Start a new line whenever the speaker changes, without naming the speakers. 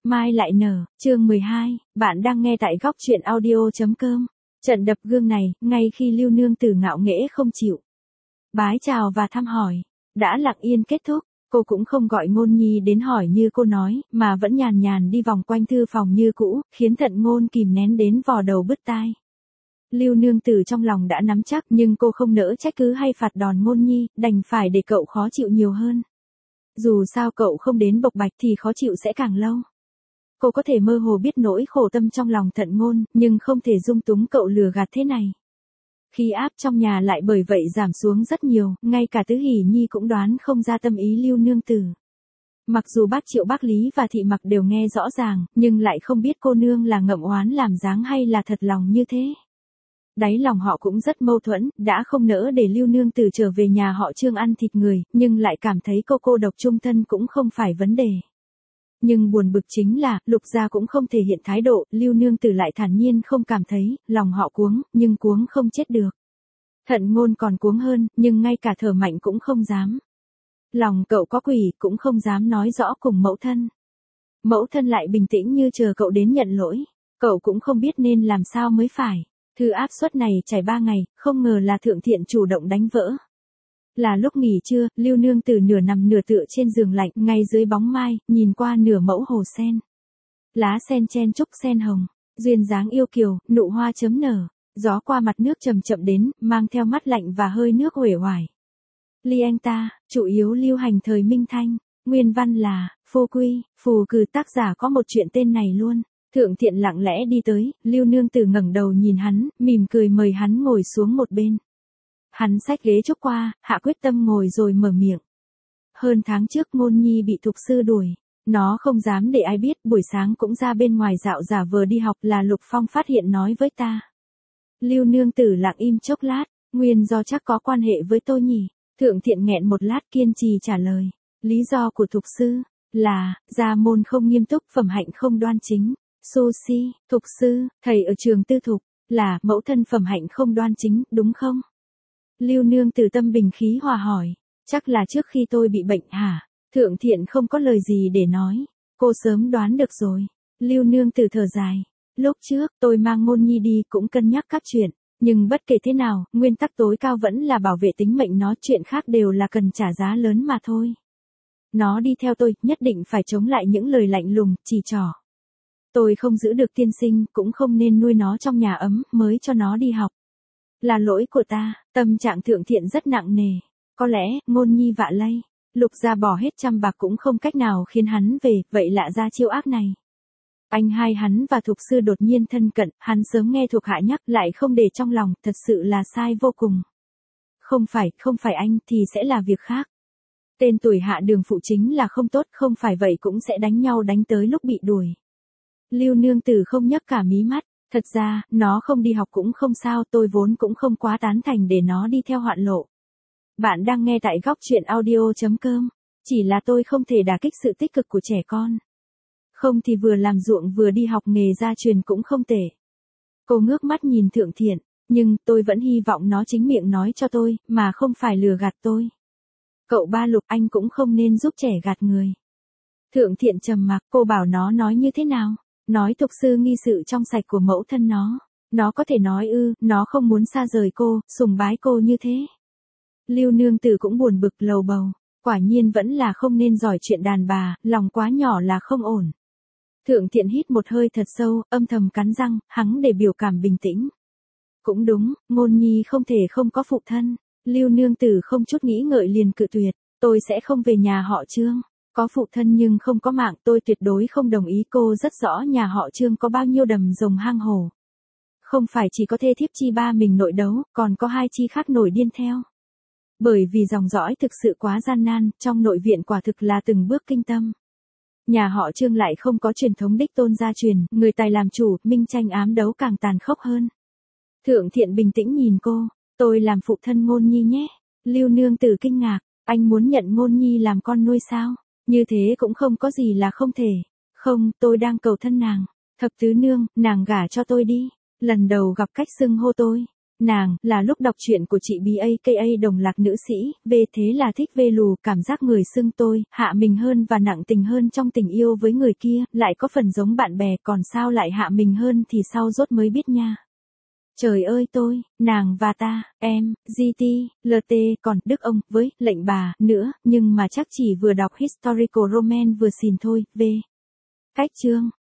Mai lại nở, chương 12, bạn đang nghe tại góc truyện audio.com. Trận đập gương này, ngay khi Lưu Nương Tử ngạo nghễ không chịu bái chào và thăm hỏi, đã lặng yên kết thúc, cô cũng không gọi Ngôn Nhi đến hỏi như cô nói, mà vẫn nhàn nhàn đi vòng quanh thư phòng như cũ, khiến Thận Ngôn kìm nén đến vò đầu bứt tai. Lưu Nương Tử trong lòng đã nắm chắc nhưng cô không nỡ trách cứ hay phạt đòn Ngôn Nhi, đành phải để cậu khó chịu nhiều hơn. Dù sao cậu không đến bộc bạch thì khó chịu sẽ càng lâu. Cô có thể mơ hồ biết nỗi khổ tâm trong lòng Thận Ngôn, nhưng không thể dung túng cậu lừa gạt thế này. Khí áp trong nhà lại bởi vậy giảm xuống rất nhiều, ngay cả Tứ Hỷ Nhi cũng đoán không ra tâm ý Lưu Nương Tử. Mặc dù bác Triệu, bác Lý và Thị Mặc đều nghe rõ ràng, nhưng lại không biết cô nương là ngậm oán làm dáng hay là thật lòng như thế. Đáy lòng họ cũng rất mâu thuẫn, đã không nỡ để Lưu Nương Tử trở về nhà họ Trương ăn thịt người, nhưng lại cảm thấy cô độc chung thân cũng không phải vấn đề. Nhưng buồn bực chính là, Lục gia cũng không thể hiện thái độ, Lưu Nương Tử lại thản nhiên không cảm thấy, lòng họ cuống, nhưng cuống không chết được. Thận Ngôn còn cuống hơn, nhưng ngay cả thở mạnh cũng không dám. Lòng cậu có quỷ, cũng không dám nói rõ cùng mẫu thân. Mẫu thân lại bình tĩnh như chờ cậu đến nhận lỗi, cậu cũng không biết nên làm sao mới phải. Thư áp suất này trải 3 ngày, không ngờ là Thượng Thiện chủ động đánh vỡ. Là lúc nghỉ trưa, Lưu Nương Tử nửa nằm nửa tựa trên giường lạnh, ngay dưới bóng mai, nhìn qua nửa mẫu hồ sen. Lá sen chen trúc sen hồng, duyên dáng yêu kiều, nụ hoa chấm nở, gió qua mặt nước chậm chậm đến, mang theo mắt lạnh và hơi nước uể oải. Ly anh ta, chủ yếu lưu hành thời Minh Thanh, nguyên văn là, phô quy, phù cừ, tác giả có một chuyện tên này luôn. Thượng Thiện lặng lẽ đi tới, Lưu Nương Tử ngẩng đầu nhìn hắn, mỉm cười mời hắn ngồi xuống một bên. Hắn xách ghế trúc qua, hạ quyết tâm ngồi rồi mở miệng. Hơn tháng trước Ngôn Nhi bị thục sư đuổi, nó không dám để ai biết, buổi sáng cũng ra bên ngoài dạo giả vờ đi học, là Lục Phong phát hiện nói với ta. Lưu Nương Tử lặng im chốc lát, nguyên do chắc có quan hệ với tôi nhỉ. Thượng Thiện nghẹn một lát kiên trì trả lời, lý do của thục sư là gia môn không nghiêm túc, phẩm hạnh không đoan chính. Sushi, thục sư, thầy ở trường tư thục, là mẫu thân phẩm hạnh không đoan chính, đúng không? Lưu Nương Tử tâm bình khí hòa hỏi, chắc là trước khi tôi bị bệnh hả? Thượng Thiện không có lời gì để nói, cô sớm đoán được rồi. Lưu Nương Tử thở dài, lúc trước tôi mang Ngôn Nhi đi cũng cân nhắc các chuyện, nhưng bất kể thế nào, nguyên tắc tối cao vẫn là bảo vệ tính mệnh nó, chuyện khác đều là cần trả giá lớn mà thôi. Nó đi theo tôi, nhất định phải chống lại những lời lạnh lùng, chỉ trỏ. Tôi không giữ được tiên sinh, cũng không nên nuôi nó trong nhà ấm, mới cho nó đi học. Là lỗi của ta. Tâm trạng Thượng Thiện rất nặng nề. Có lẽ, Ngôn Nhi vạ lây. Lục gia bỏ hết trăm bạc cũng không cách nào khiến hắn về, vậy lạ ra chiêu ác này. Anh hai hắn và thục sư đột nhiên thân cận, hắn sớm nghe thuộc hạ nhắc lại không để trong lòng, thật sự là sai vô cùng. Không phải anh thì sẽ là việc khác. Tên tuổi hạ đường phụ chính là không tốt, không phải vậy cũng sẽ đánh nhau đánh tới lúc bị đuổi. Lưu Nương Tử không nhấc cả mí mắt, thật ra, nó không đi học cũng không sao, tôi vốn cũng không quá tán thành để nó đi theo hoạn lộ. Bạn đang nghe tại góc truyện audio.com, chỉ là tôi không thể đả kích sự tích cực của trẻ con. Không thì vừa làm ruộng vừa đi học nghề gia truyền cũng không tệ. Cô ngước mắt nhìn Thượng Thiện, nhưng tôi vẫn hy vọng nó chính miệng nói cho tôi, mà không phải lừa gạt tôi. Cậu ba Lục, anh cũng không nên giúp trẻ gạt người. Thượng Thiện trầm mặc, cô bảo nó nói như thế nào? Nói thục sư nghi sự trong sạch của mẫu thân nó có thể nói nó không muốn xa rời cô, sùng bái cô như thế. Lưu Nương Tử cũng buồn bực lầu bầu, quả nhiên vẫn là không nên giỏi chuyện đàn bà, lòng quá nhỏ là không ổn. Thượng Thiện hít một hơi thật sâu, âm thầm cắn răng, hắng để biểu cảm bình tĩnh. Cũng đúng, Ngôn Nhi không thể không có phụ thân. Lưu Nương Tử không chút nghĩ ngợi liền cự tuyệt, tôi sẽ không về nhà họ Trương. Có phụ thân nhưng không có mạng, tôi tuyệt đối không đồng ý. Cô rất rõ nhà họ Trương có bao nhiêu đầm rồng hang hổ. Không phải chỉ có thê thiếp chi ba mình nội đấu, còn có hai chi khác nổi điên theo. Bởi vì dòng dõi thực sự quá gian nan, trong nội viện quả thực là từng bước kinh tâm. Nhà họ Trương lại không có truyền thống đích tôn gia truyền, người tài làm chủ, minh tranh ám đấu càng tàn khốc hơn. Thượng Thiện bình tĩnh nhìn cô, tôi làm phụ thân Ngôn Nhi nhé. Lưu Nương Tử kinh ngạc, anh muốn nhận Ngôn Nhi làm con nuôi sao? Như thế cũng không có gì là không thể. Không, tôi đang cầu thân nàng. Thập tứ nương, nàng gả cho tôi đi. Lần đầu gặp cách xưng hô tôi. Nàng, là lúc đọc truyện của chị Bí aka đồng lạc nữ sĩ, về thế là thích vê lù, cảm giác người xưng tôi, hạ mình hơn và nặng tình hơn trong tình yêu với người kia, lại có phần giống bạn bè, còn sao lại hạ mình hơn thì sau rốt mới biết nha. Trời ơi tôi, nàng và ta, em, GT, LT, còn Đức ông, với, lệnh bà, nữa, nhưng mà chắc chỉ vừa đọc historical romance vừa xìn thôi, v. Cách chương.